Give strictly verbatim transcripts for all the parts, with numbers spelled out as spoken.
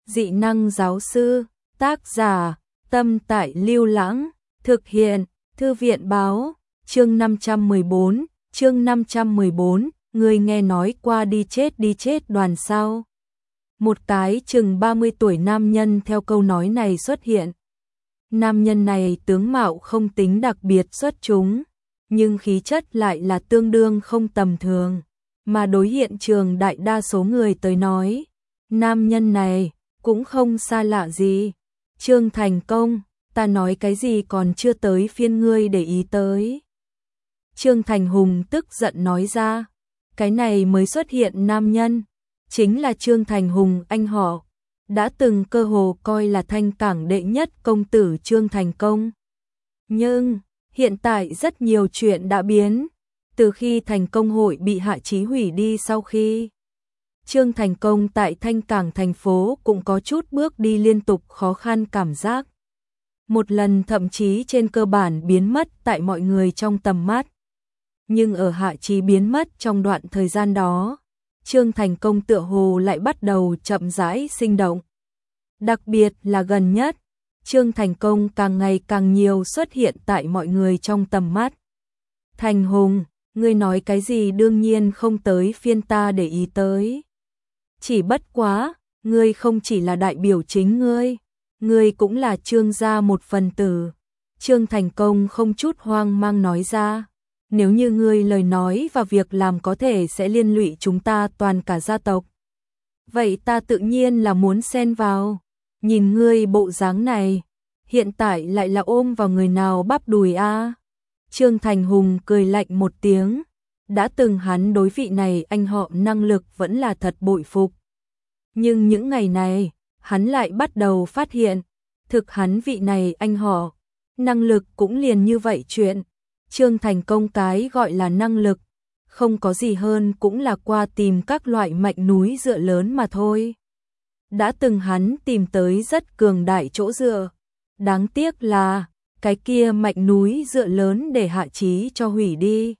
Dị năng giáo sư, tác giả, Tâm Tại Lưu Lãng, thực hiện, Thư viện báo, chương năm trăm mười bốn, chương năm trăm mười bốn, người nghe nói qua đi chết đi chết đoàn sao. Một cái chừng ba mươi tuổi nam nhân theo câu nói này xuất hiện. Nam nhân này tướng mạo không tính đặc biệt xuất chúng, nhưng khí chất lại là tương đương không tầm thường, mà đối hiện trường đại đa số người tới nói, nam nhân này cũng không xa lạ gì. Trương Thành Công, ta nói cái gì còn chưa tới phiên ngươi để ý tới. Trương Thành Hùng tức giận nói ra, cái này mới xuất hiện nam nhân, chính là Trương Thành Hùng anh họ, đã từng cơ hồ coi là Thanh Cảng đệ nhất công tử Trương Thành Công. Nhưng, hiện tại rất nhiều chuyện đã biến, từ khi Thành Công hội bị Hạ Chí hủy đi sau khi. Trương Thành Công tại Thanh Cảng thành phố cũng có chút bước đi liên tục khó khăn cảm giác. Một lần thậm chí trên cơ bản biến mất tại mọi người trong tầm mắt. Nhưng ở Hạ Chí biến mất trong đoạn thời gian đó, Trương Thành Công tựa hồ lại bắt đầu chậm rãi sinh động. Đặc biệt là gần nhất, Trương Thành Công càng ngày càng nhiều xuất hiện tại mọi người trong tầm mắt. Thành Hùng, ngươi nói cái gì đương nhiên không tới phiên ta để ý tới. Chỉ bất quá, ngươi không chỉ là đại biểu chính ngươi, ngươi cũng là Trương gia một phần tử. Trương Thành Công không chút hoang mang nói ra, nếu như ngươi lời nói và việc làm có thể sẽ liên lụy chúng ta toàn cả gia tộc. Vậy ta tự nhiên là muốn xen vào, nhìn ngươi bộ dáng này, hiện tại lại là ôm vào người nào bắp đùi a? Trương Thành Hùng cười lạnh một tiếng, đã từng hắn đối vị này anh họ năng lực vẫn là thật bội phục. Nhưng những ngày này, hắn lại bắt đầu phát hiện, thực hắn vị này anh họ, năng lực cũng liền như vậy chuyện. Trương Thành Công cái gọi là năng lực, không có gì hơn cũng là qua tìm các loại mạnh núi dựa lớn mà thôi. Đã từng hắn tìm tới rất cường đại chỗ dựa, đáng tiếc là cái kia mạnh núi dựa lớn để Hạ Chí cho hủy đi.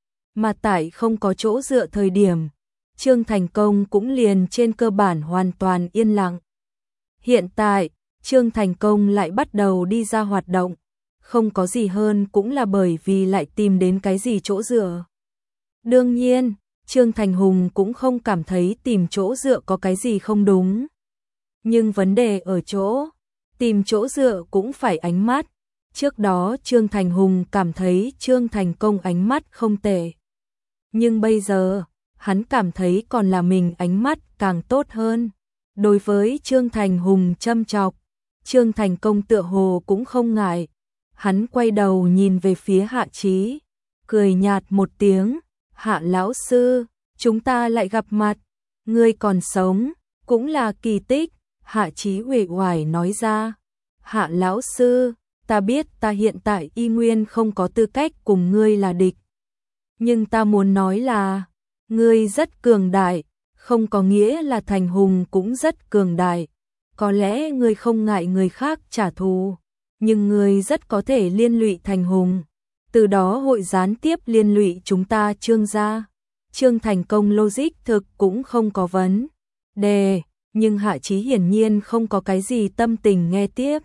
Mà tại không có chỗ dựa thời điểm, Trương Thành Công cũng liền trên cơ bản hoàn toàn yên lặng. Hiện tại, Trương Thành Công lại bắt đầu đi ra hoạt động, không có gì hơn cũng là bởi vì lại tìm đến cái gì chỗ dựa. Đương nhiên, Trương Thành Hùng cũng không cảm thấy tìm chỗ dựa có cái gì không đúng. Nhưng vấn đề ở chỗ, tìm chỗ dựa cũng phải ánh mắt. Trước đó Trương Thành Hùng cảm thấy Trương Thành Công ánh mắt không tệ. Nhưng bây giờ, hắn cảm thấy còn là mình ánh mắt càng tốt hơn. Đối với Trương Thành Hùng châm chọc, Trương Thành Công tựa hồ cũng không ngại. Hắn quay đầu nhìn về phía Hạ Chí, cười nhạt một tiếng, Hạ lão sư, chúng ta lại gặp mặt, ngươi còn sống, cũng là kỳ tích. Hạ Chí uể oải nói ra, Hạ lão sư, ta biết ta hiện tại y nguyên không có tư cách cùng ngươi là địch. Nhưng ta muốn nói là, ngươi rất cường đại, không có nghĩa là Thành Hùng cũng rất cường đại. Có lẽ ngươi không ngại người khác trả thù, nhưng ngươi rất có thể liên lụy Thành Hùng. Từ đó hội gián tiếp liên lụy chúng ta Trương gia. Trương Thành Công logic thực cũng không có vấn đề, nhưng Hạ Chí hiển nhiên không có cái gì tâm tình nghe tiếp.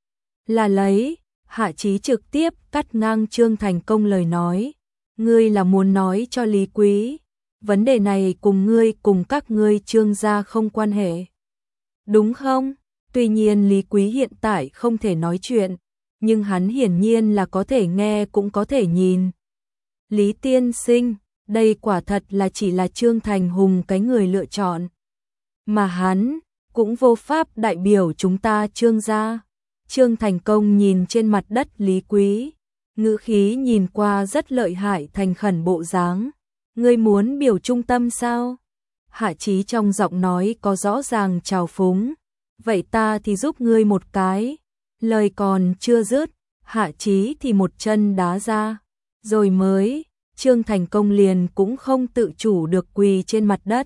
Là lấy, Hạ Chí trực tiếp cắt ngang Trương Thành Công lời nói. Ngươi là muốn nói cho Lý Quý, vấn đề này cùng ngươi cùng các ngươi Trương gia không quan hệ. Đúng không? Tuy nhiên Lý Quý hiện tại không thể nói chuyện, nhưng hắn hiển nhiên là có thể nghe cũng có thể nhìn. Lý tiên sinh, đây quả thật là chỉ là Trương Thành Hùng cái người lựa chọn. Mà hắn, cũng vô pháp đại biểu chúng ta Trương gia. Trương Thành Công nhìn trên mặt đất Lý Quý, ngữ khí nhìn qua rất lợi hại thành khẩn bộ dáng. Ngươi muốn biểu trung tâm sao? Hạ Chí trong giọng nói có rõ ràng trào phúng. Vậy ta thì giúp ngươi một cái. Lời còn chưa dứt, Hạ Chí thì một chân đá ra. Rồi mới, Trương Thành Công liền cũng không tự chủ được quỳ trên mặt đất.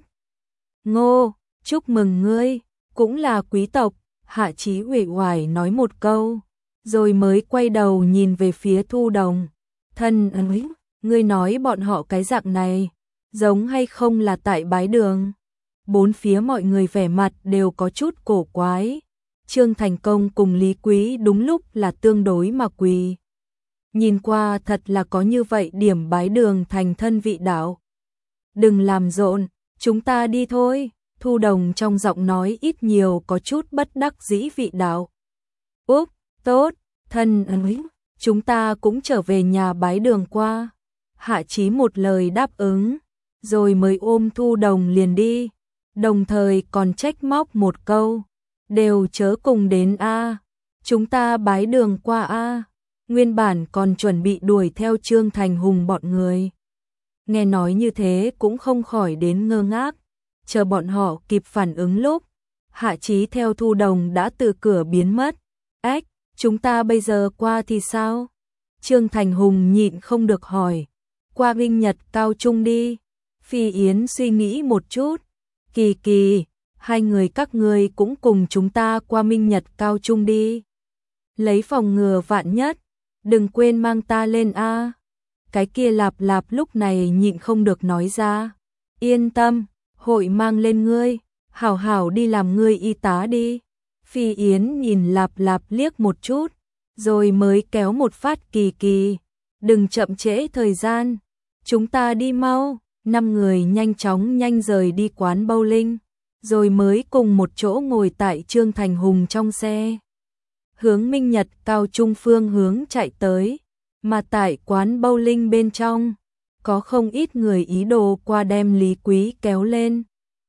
Ngô, chúc mừng ngươi, cũng là quý tộc. Hạ Chí uể oải nói một câu, rồi mới quay đầu nhìn về phía Thu Đồng. Thân ấy, ngươi nói bọn họ cái dạng này, giống hay không là tại bái đường? Bốn phía mọi người vẻ mặt đều có chút cổ quái. Trương Thành Công cùng Lý Quý đúng lúc là tương đối mà quỳ. Nhìn qua thật là có như vậy điểm bái đường thành thân vị đạo. Đừng làm rộn, chúng ta đi thôi. Thu Đồng trong giọng nói ít nhiều có chút bất đắc dĩ vị đạo. Úp, tốt, thân ơi, chúng ta cũng trở về nhà bái đường qua. Hạ Chí một lời đáp ứng, rồi mới ôm Thu Đồng liền đi, đồng thời còn trách móc một câu. Đều chớ cùng đến a, chúng ta bái đường qua a. Nguyên bản còn chuẩn bị đuổi theo Trương Thành Hùng bọn người. Nghe nói như thế cũng không khỏi đến ngơ ngác, chờ bọn họ kịp phản ứng lúc, Hạ Chí theo Thu Đồng đã từ cửa biến mất. Ếch, chúng ta bây giờ qua thì sao? Trương Thành Hùng nhịn không được hỏi. Qua Vinh Nhật Cao Trung đi. Phi Yến suy nghĩ một chút. Kỳ kỳ, hai người các ngươi cũng cùng chúng ta qua Minh Nhật Cao Trung đi. Lấy phòng ngừa vạn nhất, đừng quên mang ta lên a. Cái kia Lạp Lạp lúc này nhịn không được nói ra. Yên tâm, hội mang lên ngươi, hảo hảo đi làm ngươi y tá đi. Phi Yến nhìn Lạp Lạp liếc một chút, rồi mới kéo một phát Kỳ kỳ. Đừng chậm trễ thời gian, chúng ta đi mau. Năm người nhanh chóng nhanh rời đi quán bowling, rồi mới cùng một chỗ ngồi tại Trương Thành Hùng trong xe. Hướng Minh Nhật Cao Trung phương hướng chạy tới, mà tại quán bowling bên trong, có không ít người ý đồ qua đem Lý Quý kéo lên.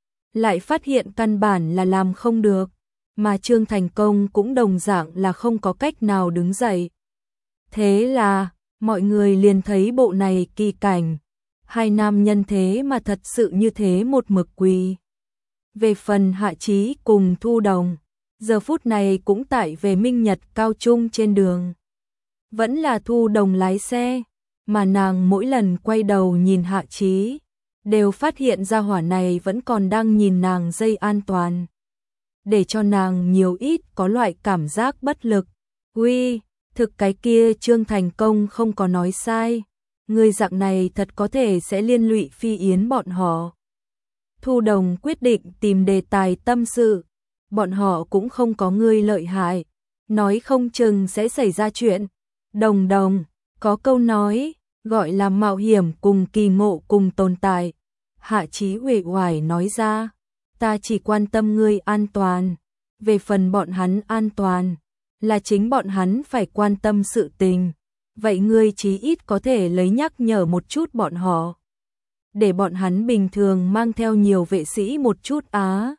Lại phát hiện căn bản là làm không được, mà Trương Thành Công cũng đồng dạng là không có cách nào đứng dậy. Thế là, mọi người liền thấy bộ này kỳ cảnh. Hai nam nhân thế mà thật sự như thế một mực quỳ. Về phần Hạ Chí cùng Thu Đồng, giờ phút này cũng tại về Minh Nhật Cao Trung trên đường. Vẫn là Thu Đồng lái xe, mà nàng mỗi lần quay đầu nhìn Hạ Chí, đều phát hiện ra hỏa này vẫn còn đang nhìn nàng dây an toàn. Để cho nàng nhiều ít có loại cảm giác bất lực. Uy, thực cái kia Trương Thành Công không có nói sai. Người dạng này thật có thể sẽ liên lụy Phi Yến bọn họ. Thu Đồng quyết định tìm đề tài tâm sự. Bọn họ cũng không có ngươi lợi hại, nói không chừng sẽ xảy ra chuyện. Đồng Đồng, có câu nói, gọi là mạo hiểm cùng kỳ ngộ cùng tồn tại. Hạ Chí uể oải nói ra, ta chỉ quan tâm ngươi an toàn. Về phần bọn hắn an toàn, là chính bọn hắn phải quan tâm sự tình. Vậy ngươi chí ít có thể lấy nhắc nhở một chút bọn họ. Để bọn hắn bình thường mang theo nhiều vệ sĩ một chút á.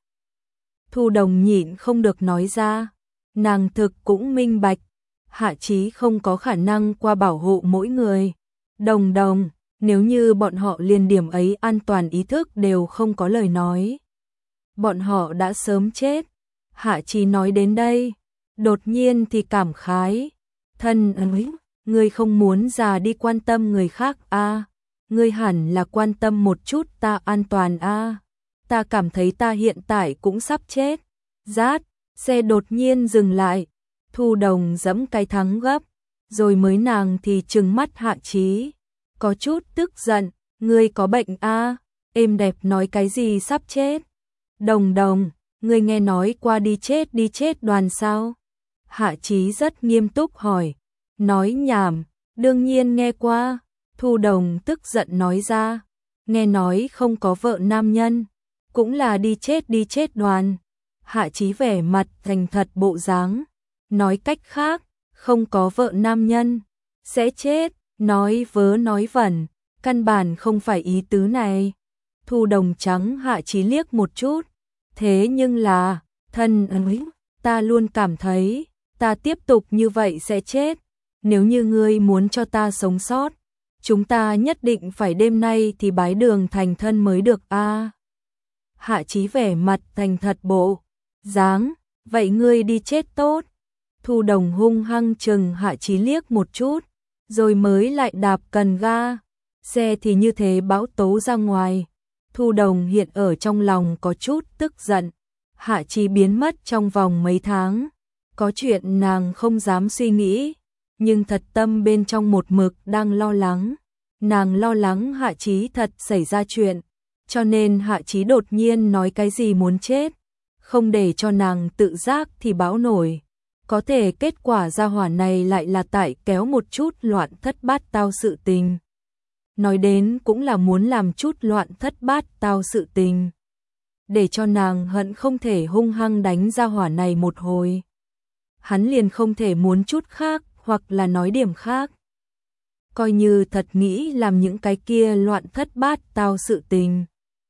Thu Đồng nhịn không được nói ra. Nàng thực cũng minh bạch. Hạ Chí không có khả năng qua bảo hộ mỗi người. Đồng Đồng, nếu như bọn họ liền điểm ấy an toàn ý thức đều không có lời nói. Bọn họ đã sớm chết. Hạ Chí nói đến đây. Đột nhiên thì cảm khái. Thân ơi, ngươi không muốn già đi quan tâm người khác a, à? Ngươi hẳn là quan tâm một chút ta an toàn a. À? Ta cảm thấy ta hiện tại cũng sắp chết. Rát, xe đột nhiên dừng lại. Thu Đồng giẫm cái thắng gấp, rồi mới nàng thì trừng mắt Hạ Chí, có chút tức giận, ngươi có bệnh a? À? Êm đẹp nói cái gì sắp chết? Đồng Đồng, ngươi nghe nói qua đi chết đi chết đoàn sao? Hạ Chí rất nghiêm túc hỏi. Nói nhảm, đương nhiên nghe qua. Thu Đồng tức giận nói ra, nghe nói không có vợ nam nhân, cũng là đi chết đi chết đoàn. Hạ Chí vẻ mặt thành thật bộ dáng, nói cách khác, không có vợ nam nhân, sẽ chết, nói vớ nói vẩn, căn bản không phải ý tứ này. Thu Đồng trắng Hạ Chí liếc một chút, thế nhưng là, thân ơi, ta luôn cảm thấy, ta tiếp tục như vậy sẽ chết. Nếu như ngươi muốn cho ta sống sót, chúng ta nhất định phải đêm nay thì bái đường thành thân mới được a. À? Hạ Chí vẻ mặt thành thật bộ dáng, vậy ngươi đi chết tốt. Thu Đồng hung hăng chừng Hạ Chí liếc một chút, rồi mới lại đạp cần ga, xe thì như thế bão tố ra ngoài. Thu Đồng hiện ở trong lòng có chút tức giận, Hạ Chí biến mất trong vòng mấy tháng, có chuyện nàng không dám suy nghĩ. Nhưng thật tâm bên trong một mực đang lo lắng. Nàng lo lắng Hạ Chí thật xảy ra chuyện. Cho nên Hạ Chí đột nhiên nói cái gì muốn chết, không để cho nàng tự giác thì báo nổi. Có thể kết quả gia hỏa này lại là tại kéo một chút loạn thất bát tao sự tình. Nói đến cũng là muốn làm chút loạn thất bát tao sự tình. Để cho nàng hận không thể hung hăng đánh gia hỏa này một hồi. Hắn liền không thể muốn chút khác hoặc là nói điểm khác. Coi như thật nghĩ làm những cái kia loạn thất bát tao sự tình.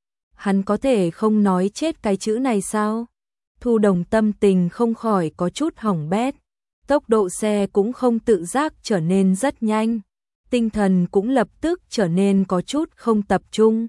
Hắn có thể không nói chết cái chữ này sao? Thu Đồng tâm tình không khỏi có chút hỏng bét. Tốc độ xe cũng không tự giác trở nên rất nhanh. Tinh thần cũng lập tức trở nên có chút không tập trung.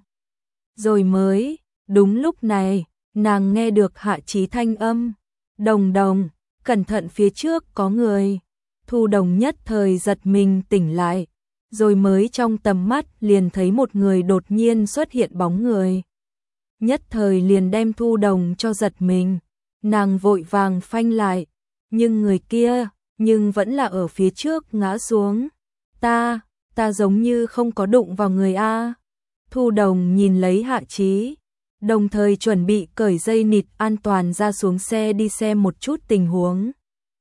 Rồi mới, đúng lúc này, nàng nghe được Hạ Chí thanh âm. Đồng Đồng, cẩn thận phía trước có người. Thu Đồng nhất thời giật mình tỉnh lại. Rồi mới trong tầm mắt liền thấy một người đột nhiên xuất hiện bóng người. Nhất thời liền đem Thu Đồng cho giật mình. Nàng vội vàng phanh lại. Nhưng người kia, nhưng vẫn là ở phía trước ngã xuống. Ta, ta giống như không có đụng vào người A. Thu Đồng nhìn lấy Hạ Chí, đồng thời chuẩn bị cởi dây nịt an toàn ra xuống xe đi xem một chút tình huống.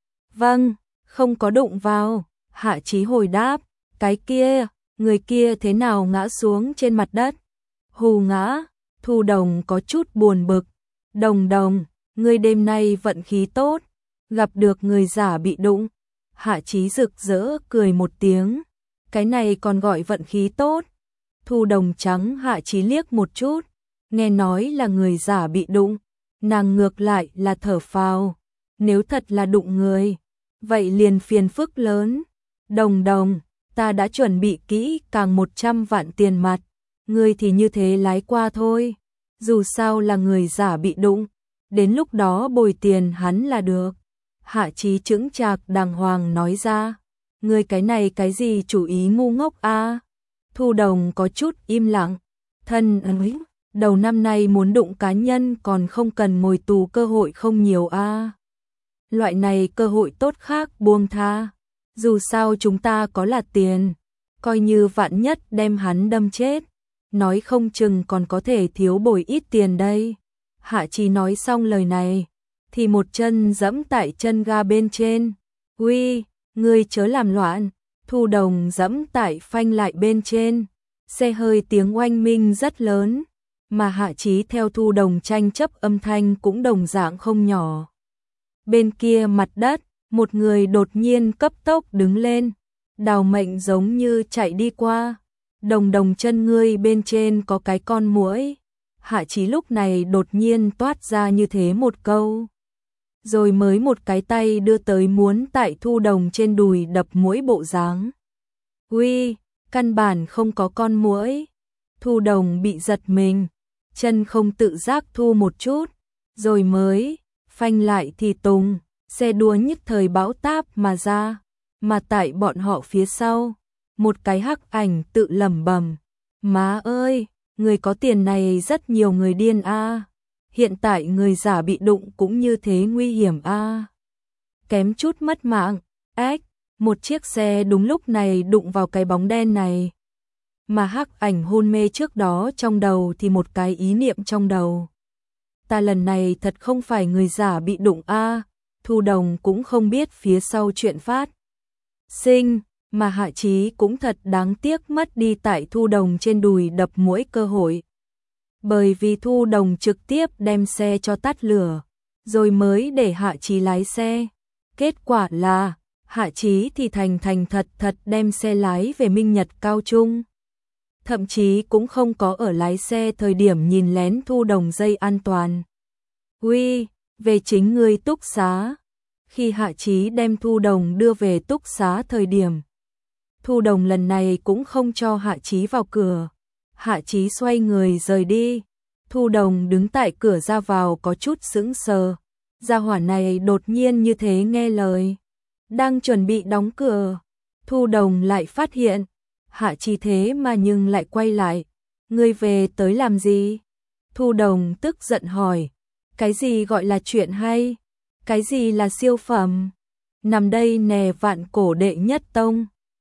Vâng, không có đụng vào. Hạ Chí hồi đáp. Cái kia, người kia thế nào ngã xuống trên mặt đất? Hù ngã. Thu Đồng có chút buồn bực. Đồng Đồng, ngươi đêm nay vận khí tốt, gặp được người giả bị đụng. Hạ Chí rực rỡ cười một tiếng. Cái này còn gọi vận khí tốt. Thu Đồng trắng Hạ Chí liếc một chút. Nghe nói là người giả bị đụng. Nàng ngược lại là thở phào. Nếu thật là đụng người, vậy liền phiền phức lớn. Đồng Đồng, ta đã chuẩn bị kỹ càng một trăm vạn tiền mặt. Ngươi thì như thế lái qua thôi. Dù sao là người giả bị đụng. Đến lúc đó bồi tiền hắn là được. Hạ Chí chững chạc đàng hoàng nói ra. Ngươi cái này cái gì chủ ý ngu ngốc a? Thu Đồng có chút im lặng. Thân ấy, đầu năm nay muốn đụng cá nhân còn không cần ngồi tù cơ hội không nhiều a. Loại này cơ hội tốt khác buông tha. Dù sao chúng ta có là tiền. Coi như vạn nhất đem hắn đâm chết. Nói không chừng còn có thể thiếu bồi ít tiền đây. Hạ Chí nói xong lời này, thì một chân giẫm tại chân ga bên trên. Uy, ngươi chớ làm loạn. Thu Đồng giẫm tại phanh lại bên trên. Xe hơi tiếng oanh minh rất lớn, mà Hạ Chí theo Thu Đồng tranh chấp âm thanh cũng đồng dạng không nhỏ. Bên kia mặt đất, một người đột nhiên cấp tốc đứng lên, đào mệnh giống như chạy đi qua. Đồng Đồng chân ngươi bên trên có cái con muỗi. Hạ Chí lúc này đột nhiên toát ra như thế một câu. Rồi mới một cái tay đưa tới muốn tại Thu Đồng trên đùi đập muỗi bộ dáng. Uy, căn bản không có con muỗi. Thu Đồng bị giật mình, chân không tự giác thu một chút, rồi mới phanh lại thì tùng, xe đua nhất thời bão táp mà ra, mà tại bọn họ phía sau, một cái hắc ảnh tự lẩm bẩm, má ơi, người có tiền này rất nhiều người điên a. Hiện tại người giả bị đụng cũng như thế nguy hiểm a. Kém chút mất mạng. Ếch, một chiếc xe đúng lúc này đụng vào cái bóng đen này. Mà hắc ảnh hôn mê trước đó trong đầu thì một cái ý niệm trong đầu. Ta lần này thật không phải người giả bị đụng a. Thu Đồng cũng không biết phía sau chuyện phát sinh, mà Hạ Chí cũng thật đáng tiếc mất đi tại Thu Đồng trên đùi đập muỗi cơ hội. Bởi vì Thu Đồng trực tiếp đem xe cho tắt lửa, rồi mới để Hạ Chí lái xe. Kết quả là, Hạ Chí thì thành thành thật thật đem xe lái về Minh Nhật Cao Trung. Thậm chí cũng không có ở lái xe thời điểm nhìn lén Thu Đồng dây an toàn. Uy, về chính ngươi túc xá. Khi Hạ Chí đem Thu Đồng đưa về túc xá thời điểm, Thu Đồng lần này cũng không cho Hạ Chí vào cửa. Hạ Chí xoay người rời đi. Thu Đồng đứng tại cửa ra vào có chút sững sờ. Gia hỏa này đột nhiên như thế nghe lời. Đang chuẩn bị đóng cửa, Thu Đồng lại phát hiện Hạ Chí thế mà nhưng lại quay lại. Ngươi về tới làm gì? Thu Đồng tức giận hỏi. Cái gì gọi là chuyện hay? Cái gì là siêu phẩm? Nằm đây nè vạn cổ đệ nhất tông.